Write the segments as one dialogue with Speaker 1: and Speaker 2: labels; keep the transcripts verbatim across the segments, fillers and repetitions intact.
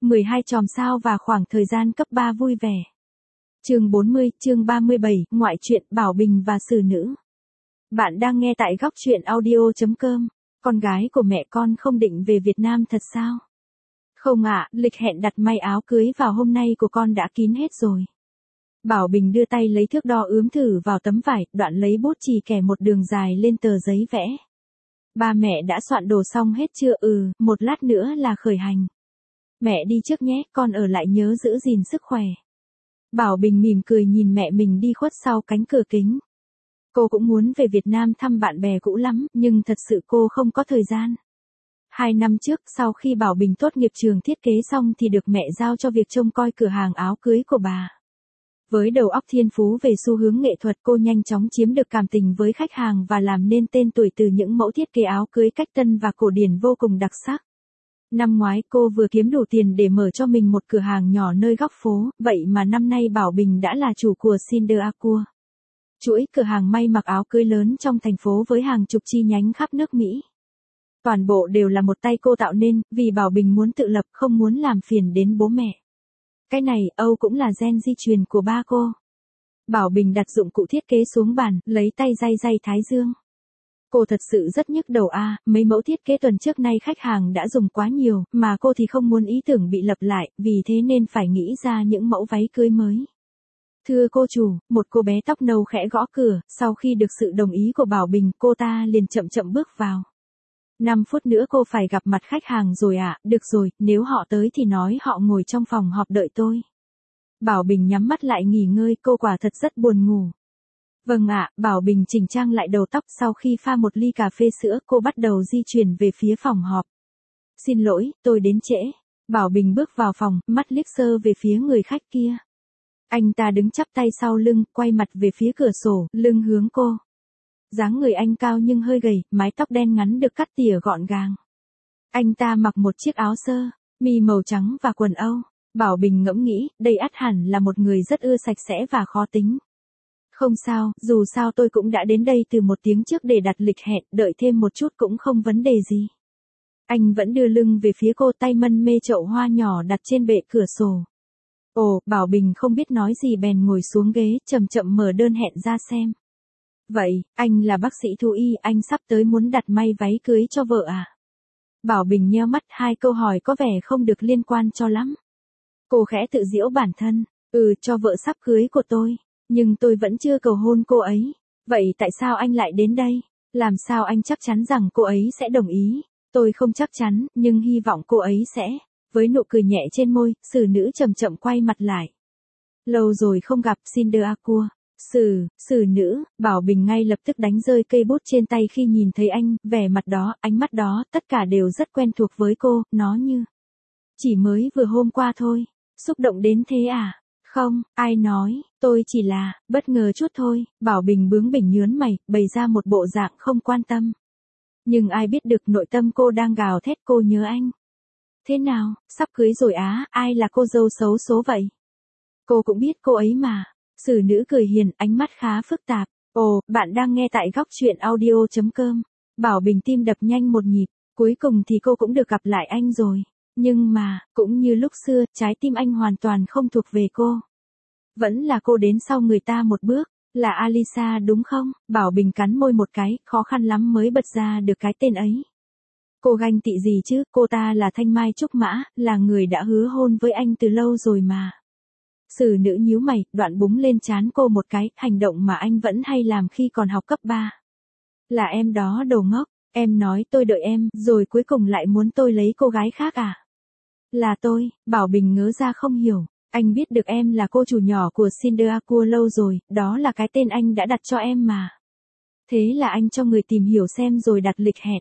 Speaker 1: mười hai chòm sao và khoảng thời gian cấp ba vui vẻ. Chương bốn mươi, chương ba mươi bảy, ngoại truyện Bảo Bình và xử nữ. Bạn đang nghe tại góc truyện audio chấm com. Con gái của mẹ con không định về Việt Nam thật sao? Không ạ, lịch hẹn đặt may áo cưới vào hôm nay của con đã kín hết rồi. Bảo Bình đưa tay lấy thước đo ướm thử vào tấm vải, đoạn lấy bút chì kẻ một đường dài lên tờ giấy vẽ. Ba mẹ đã soạn đồ xong hết chưa? Ừ, một lát nữa là khởi hành. Mẹ đi trước nhé, con ở lại nhớ giữ gìn sức khỏe. Bảo Bình mỉm cười nhìn mẹ mình đi khuất sau cánh cửa kính. Cô cũng muốn về Việt Nam thăm bạn bè cũ lắm, nhưng thật sự cô không có thời gian. Hai năm trước, sau khi Bảo Bình tốt nghiệp trường thiết kế xong thì được mẹ giao cho việc trông coi cửa hàng áo cưới của bà. Với đầu óc thiên phú về xu hướng nghệ thuật, cô nhanh chóng chiếm được cảm tình với khách hàng và làm nên tên tuổi từ những mẫu thiết kế áo cưới cách tân và cổ điển vô cùng đặc sắc. Năm ngoái cô vừa kiếm đủ tiền để mở cho mình một cửa hàng nhỏ nơi góc phố, vậy mà năm nay Bảo Bình đã là chủ của Cinder Acua. Chuỗi cửa hàng may mặc áo cưới lớn trong thành phố với hàng chục chi nhánh khắp nước Mỹ. Toàn bộ đều là một tay cô tạo nên, vì Bảo Bình muốn tự lập, không muốn làm phiền đến bố mẹ. Cái này, Âu cũng là gen di truyền của ba cô. Bảo Bình đặt dụng cụ thiết kế xuống bàn, lấy tay day day thái dương. Cô thật sự rất nhức đầu a, à, mấy mẫu thiết kế tuần trước nay khách hàng đã dùng quá nhiều, mà cô thì không muốn ý tưởng bị lặp lại, vì thế nên phải nghĩ ra những mẫu váy cưới mới. Thưa cô chủ, một cô bé tóc nâu khẽ gõ cửa, sau khi được sự đồng ý của Bảo Bình, cô ta liền chậm chậm bước vào. năm phút nữa cô phải gặp mặt khách hàng rồi ạ, à, được rồi, nếu họ tới thì nói họ ngồi trong phòng họp đợi tôi. Bảo Bình nhắm mắt lại nghỉ ngơi, cô quả thật rất buồn ngủ. Vâng ạ, à, Bảo Bình chỉnh trang lại đầu tóc, sau khi pha một ly cà phê sữa, cô bắt đầu di chuyển về phía phòng họp. Xin lỗi, tôi đến trễ. Bảo Bình bước vào phòng, mắt liếc sơ về phía người khách kia. Anh ta đứng chắp tay sau lưng, quay mặt về phía cửa sổ, lưng hướng cô. Dáng người anh cao nhưng hơi gầy, mái tóc đen ngắn được cắt tỉa gọn gàng. Anh ta mặc một chiếc áo sơ mi màu trắng và quần Âu. Bảo Bình ngẫm nghĩ, đây ắt hẳn là một người rất ưa sạch sẽ và khó tính. Không sao, dù sao tôi cũng đã đến đây từ một tiếng trước để đặt lịch hẹn, đợi thêm một chút cũng không vấn đề gì. Anh vẫn đưa lưng về phía cô, tay mân mê chậu hoa nhỏ đặt trên bệ cửa sổ. Ồ, Bảo Bình không biết nói gì bèn ngồi xuống ghế, chậm chậm mở đơn hẹn ra xem. Vậy, anh là bác sĩ thú y, anh sắp tới muốn đặt may váy cưới cho vợ à? Bảo Bình nheo mắt, hai câu hỏi có vẻ không được liên quan cho lắm. Cô khẽ tự giễu bản thân, ừ, cho vợ sắp cưới của tôi, nhưng tôi vẫn chưa cầu hôn cô ấy. Vậy tại sao anh lại đến đây? Làm sao anh chắc chắn rằng cô ấy sẽ đồng ý? Tôi không chắc chắn, nhưng hy vọng cô ấy sẽ. Với nụ cười nhẹ trên môi, xử nữ chậm chậm quay mặt lại. Lâu rồi không gặp, Cinder Acua. Xử, xử nữ, Bảo Bình ngay lập tức đánh rơi cây bút trên tay khi nhìn thấy anh, vẻ mặt đó, ánh mắt đó, tất cả đều rất quen thuộc với cô, nó như chỉ mới vừa hôm qua thôi. Xúc động đến thế à? Không, ai nói, tôi chỉ là bất ngờ chút thôi. Bảo Bình bướng bỉnh nhướn mày, bày ra một bộ dạng không quan tâm. Nhưng ai biết được nội tâm cô đang gào thét, cô nhớ anh. Thế nào, sắp cưới rồi á, ai là cô dâu xấu số vậy? Cô cũng biết cô ấy mà. Xử nữ cười hiền, ánh mắt khá phức tạp. Ồ, bạn đang nghe tại góc truyện audio chấm com. Bảo Bình tim đập nhanh một nhịp, cuối cùng thì cô cũng được gặp lại anh rồi. Nhưng mà, cũng như lúc xưa, trái tim anh hoàn toàn không thuộc về cô. Vẫn là cô đến sau người ta một bước, là Alisa đúng không? Bảo Bình cắn môi một cái, khó khăn lắm mới bật ra được cái tên ấy. Cô ganh tị gì chứ, cô ta là Thanh Mai Trúc Mã, là người đã hứa hôn với anh từ lâu rồi mà. Xử nữ nhíu mày, đoạn búng lên trán cô một cái, hành động mà anh vẫn hay làm khi còn học cấp ba. Là em đó đồ ngốc, em nói tôi đợi em, rồi cuối cùng lại muốn tôi lấy cô gái khác à? Là tôi, Bảo Bình ngớ ra không hiểu, anh biết được em là cô chủ nhỏ của Cinder Acua lâu rồi, đó là cái tên anh đã đặt cho em mà. Thế là anh cho người tìm hiểu xem rồi đặt lịch hẹn.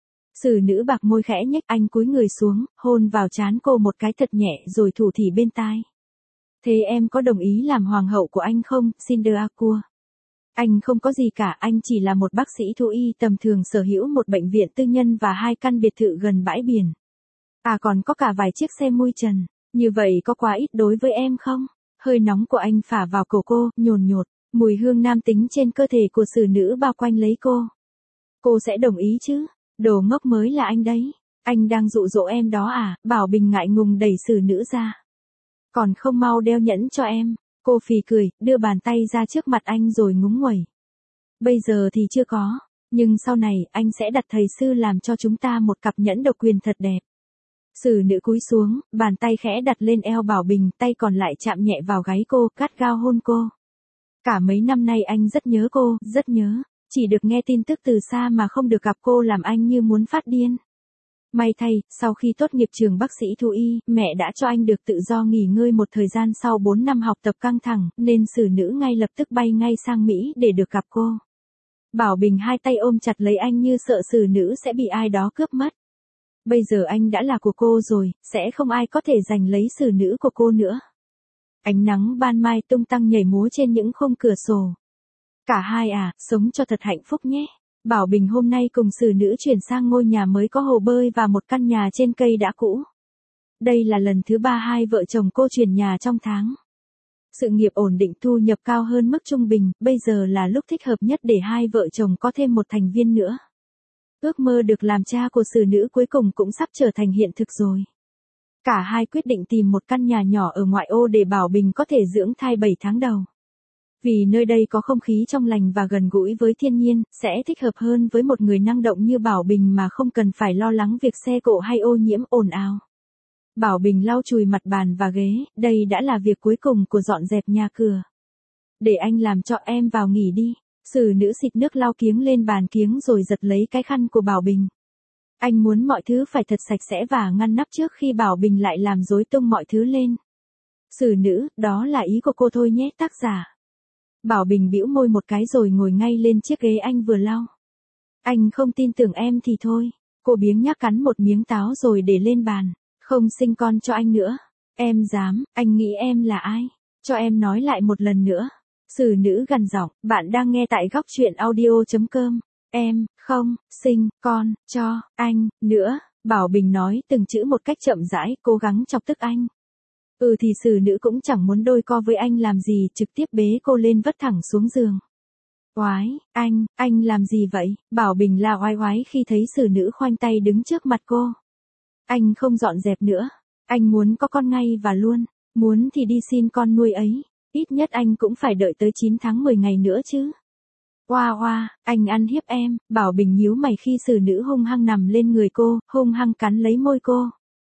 Speaker 1: Xử nữ bạc môi khẽ nhếch, anh cúi người xuống, hôn vào trán cô một cái thật nhẹ rồi thủ thỉ bên tai. Thế em có đồng ý làm hoàng hậu của anh không, Cinder Acua? Anh không có gì cả, anh chỉ là một bác sĩ thú y tầm thường sở hữu một bệnh viện tư nhân và hai căn biệt thự gần bãi biển. À còn có cả vài chiếc xe mui trần, như vậy có quá ít đối với em không? Hơi nóng của anh phả vào cổ cô, nhồn nhột, mùi hương nam tính trên cơ thể của xử nữ bao quanh lấy cô. Cô sẽ đồng ý chứ? Đồ ngốc mới là anh đấy. Anh đang dụ dỗ em đó à? Bảo Bình ngại ngùng đẩy Sử Nữ ra. Còn không mau đeo nhẫn cho em. Cô phì cười, đưa bàn tay ra trước mặt anh rồi ngúng nguẩy. Bây giờ thì chưa có, nhưng sau này anh sẽ đặt thầy sư làm cho chúng ta một cặp nhẫn độc quyền thật đẹp. Sử Nữ cúi xuống, bàn tay khẽ đặt lên eo Bảo Bình, tay còn lại chạm nhẹ vào gáy cô, gắt gao hôn cô. Cả mấy năm nay anh rất nhớ cô, rất nhớ. Chỉ được nghe tin tức từ xa mà không được gặp cô làm anh như muốn phát điên. May thay, sau khi tốt nghiệp trường bác sĩ thú y, mẹ đã cho anh được tự do nghỉ ngơi một thời gian sau bốn năm học tập căng thẳng, nên Sử Nữ ngay lập tức bay ngay sang Mỹ để được gặp cô. Bảo Bình hai tay ôm chặt lấy anh như sợ Sử Nữ sẽ bị ai đó cướp mất. Bây giờ anh đã là của cô rồi, sẽ không ai có thể giành lấy Sử Nữ của cô nữa. Ánh nắng ban mai tung tăng nhảy múa trên những khung cửa sổ. Cả hai à, sống cho thật hạnh phúc nhé. Bảo Bình hôm nay cùng Sử Nữ chuyển sang ngôi nhà mới có hồ bơi và một căn nhà trên cây đã cũ. Đây là lần thứ ba hai vợ chồng cô chuyển nhà trong tháng. Sự nghiệp ổn định, thu nhập cao hơn mức trung bình, bây giờ là lúc thích hợp nhất để hai vợ chồng có thêm một thành viên nữa. Ước mơ được làm cha của Sử Nữ cuối cùng cũng sắp trở thành hiện thực rồi. Cả hai quyết định tìm một căn nhà nhỏ ở ngoại ô để Bảo Bình có thể dưỡng thai bảy tháng đầu. Vì nơi đây có không khí trong lành và gần gũi với thiên nhiên, sẽ thích hợp hơn với một người năng động như Bảo Bình mà không cần phải lo lắng việc xe cộ hay ô nhiễm ồn ào. Bảo Bình lau chùi mặt bàn và ghế, đây đã là việc cuối cùng của dọn dẹp nhà cửa. Để anh làm cho, em vào nghỉ đi. Sử Nữ xịt nước lau kiếng lên bàn kiếng rồi giật lấy cái khăn của Bảo Bình. Anh muốn mọi thứ phải thật sạch sẽ và ngăn nắp trước khi Bảo Bình lại làm rối tung mọi thứ lên. Sử Nữ, đó là ý của cô thôi nhé tác giả. Bảo Bình bĩu môi một cái rồi ngồi ngay lên chiếc ghế anh vừa lau. Anh không tin tưởng em thì thôi. Cô biếng nhác cắn một miếng táo rồi để lên bàn. Không sinh con cho anh nữa. Em dám, anh nghĩ em là ai? Cho em nói lại một lần nữa. Sử Nữ gằn giọng, bạn đang nghe tại góc truyện audio chấm com. Em, không, sinh, con, cho, anh, nữa. Bảo Bình nói từng chữ một cách chậm rãi, cố gắng chọc tức anh. Ừ thì Sử Nữ cũng chẳng muốn đôi co với anh làm gì, trực tiếp bế cô lên vất thẳng xuống giường. Oái, anh, anh làm gì vậy? Bảo Bình la oái oái khi thấy Sử Nữ khoanh tay đứng trước mặt cô. Anh không dọn dẹp nữa. Anh muốn có con ngay và luôn. Muốn thì đi xin con nuôi ấy. Ít nhất anh cũng phải đợi tới chín tháng mười ngày nữa chứ. Oa oa, anh ăn hiếp em. Bảo Bình nhíu mày khi Sử Nữ hung hăng nằm lên người cô, hung hăng cắn lấy môi cô.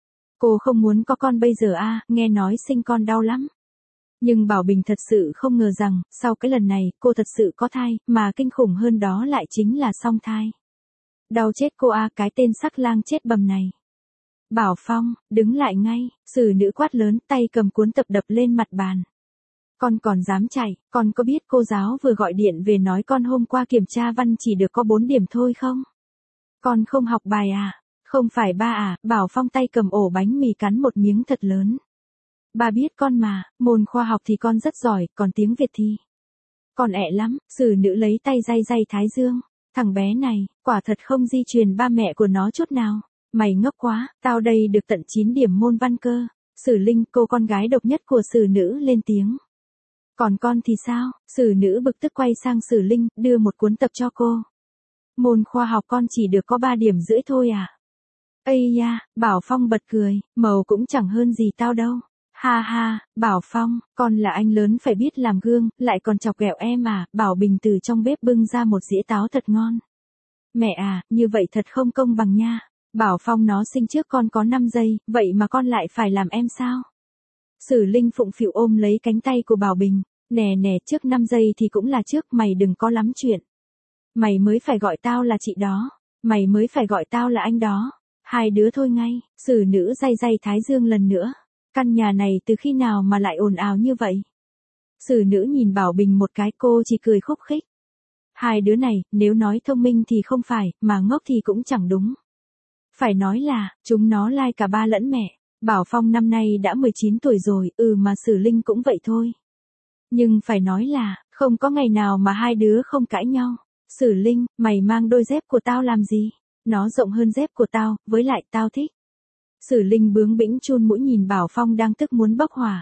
Speaker 1: Cô không muốn có con bây giờ à, nghe nói sinh con đau lắm. Nhưng Bảo Bình thật sự không ngờ rằng, sau cái lần này, cô thật sự có thai, mà kinh khủng hơn đó lại chính là song thai. Đau chết cô à, cái tên sắc lang chết bầm này. Bảo Phong, đứng lại ngay, Sử Nữ quát lớn, tay cầm cuốn tập đập lên mặt bàn. Con còn dám chạy, con có biết cô giáo vừa gọi điện về nói con hôm qua kiểm tra văn chỉ được có bốn điểm thôi không? Con không học bài à? Không phải ba à? Bảo Phong tay cầm ổ bánh mì cắn một miếng thật lớn. Ba biết con mà, môn khoa học thì con rất giỏi, còn tiếng Việt thì con ẹ lắm. Sử Nữ lấy tay day day thái dương. Thằng bé này, quả thật không di truyền ba mẹ của nó chút nào. Mày ngốc quá, tao đây được tận chín điểm môn văn cơ. Sử Linh, cô con gái độc nhất của Sử Nữ lên tiếng. Còn con thì sao? Sử Nữ bực tức quay sang Sử Linh, đưa một cuốn tập cho cô. Môn khoa học con chỉ được có ba điểm rưỡi thôi à? Ây da, Bảo Phong bật cười, màu cũng chẳng hơn gì tao đâu. Ha ha, Bảo Phong, con là anh lớn phải biết làm gương, lại còn chọc ghẹo em à? Bảo Bình từ trong bếp bưng ra một dĩa táo thật ngon. Mẹ à, như vậy thật không công bằng nha. Bảo Phong nó sinh trước con có năm giây, vậy mà con lại phải làm em sao? Sử Linh phụng phịu ôm lấy cánh tay của Bảo Bình. Nè nè, trước năm giây thì cũng là trước, mày đừng có lắm chuyện. Mày mới phải gọi tao là chị đó. Mày mới phải gọi tao là anh đó. Hai đứa thôi ngay. Sử Nữ day day thái dương lần nữa. Căn nhà này từ khi nào mà lại ồn ào như vậy? Sử Nữ nhìn Bảo Bình một cái, cô chỉ cười khúc khích. Hai đứa này, nếu nói thông minh thì không phải, mà ngốc thì cũng chẳng đúng. Phải nói là, chúng nó lai cả ba lẫn mẹ. Bảo Phong năm nay đã mười chín tuổi rồi, ừ mà Sử Linh cũng vậy thôi. Nhưng phải nói là, không có ngày nào mà hai đứa không cãi nhau. Sử Linh, mày mang đôi dép của tao làm gì? Nó rộng hơn dép của tao, với lại tao thích. Sử Linh bướng bĩnh chun mũi nhìn Bảo Phong đang tức muốn bốc hỏa.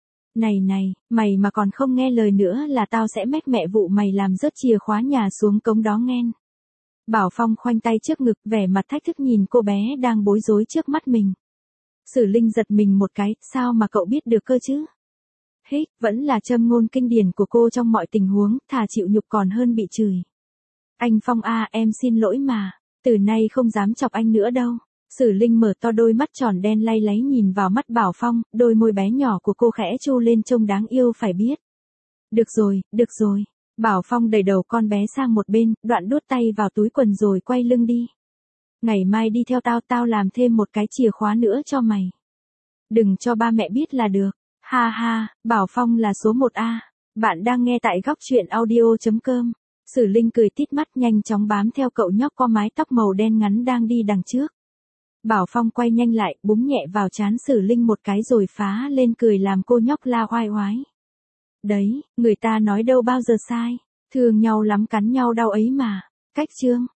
Speaker 1: Này này, mày mà còn không nghe lời nữa là tao sẽ mách mẹ vụ mày làm rớt chìa khóa nhà xuống cống đó nghen. Bảo Phong khoanh tay trước ngực, vẻ mặt thách thức nhìn cô bé đang bối rối trước mắt mình. Sử Linh giật mình một cái, sao mà cậu biết được cơ chứ? Hích, vẫn là châm ngôn kinh điển của cô trong mọi tình huống, thà chịu nhục còn hơn bị chửi. Anh Phong a, em xin lỗi mà, từ nay không dám chọc anh nữa đâu. Sử Linh mở to đôi mắt tròn đen lay láy nhìn vào mắt Bảo Phong, đôi môi bé nhỏ của cô khẽ chu lên trông đáng yêu phải biết. Được rồi, được rồi. Bảo Phong đẩy đầu con bé sang một bên, đoạn đút tay vào túi quần rồi quay lưng đi. Ngày mai đi theo tao, tao làm thêm một cái chìa khóa nữa cho mày. Đừng cho ba mẹ biết là được. Ha ha, Bảo Phong là số một a. Bạn đang nghe tại góc truyện audio chấm com. Sử Linh cười tít mắt nhanh chóng bám theo cậu nhóc có mái tóc màu đen ngắn đang đi đằng trước. Bảo Phong quay nhanh lại, búng nhẹ vào trán Sử Linh một cái rồi phá lên cười làm cô nhóc la oai oái. Đấy, người ta nói đâu bao giờ sai, thương nhau lắm cắn nhau đau ấy mà. Cách chương.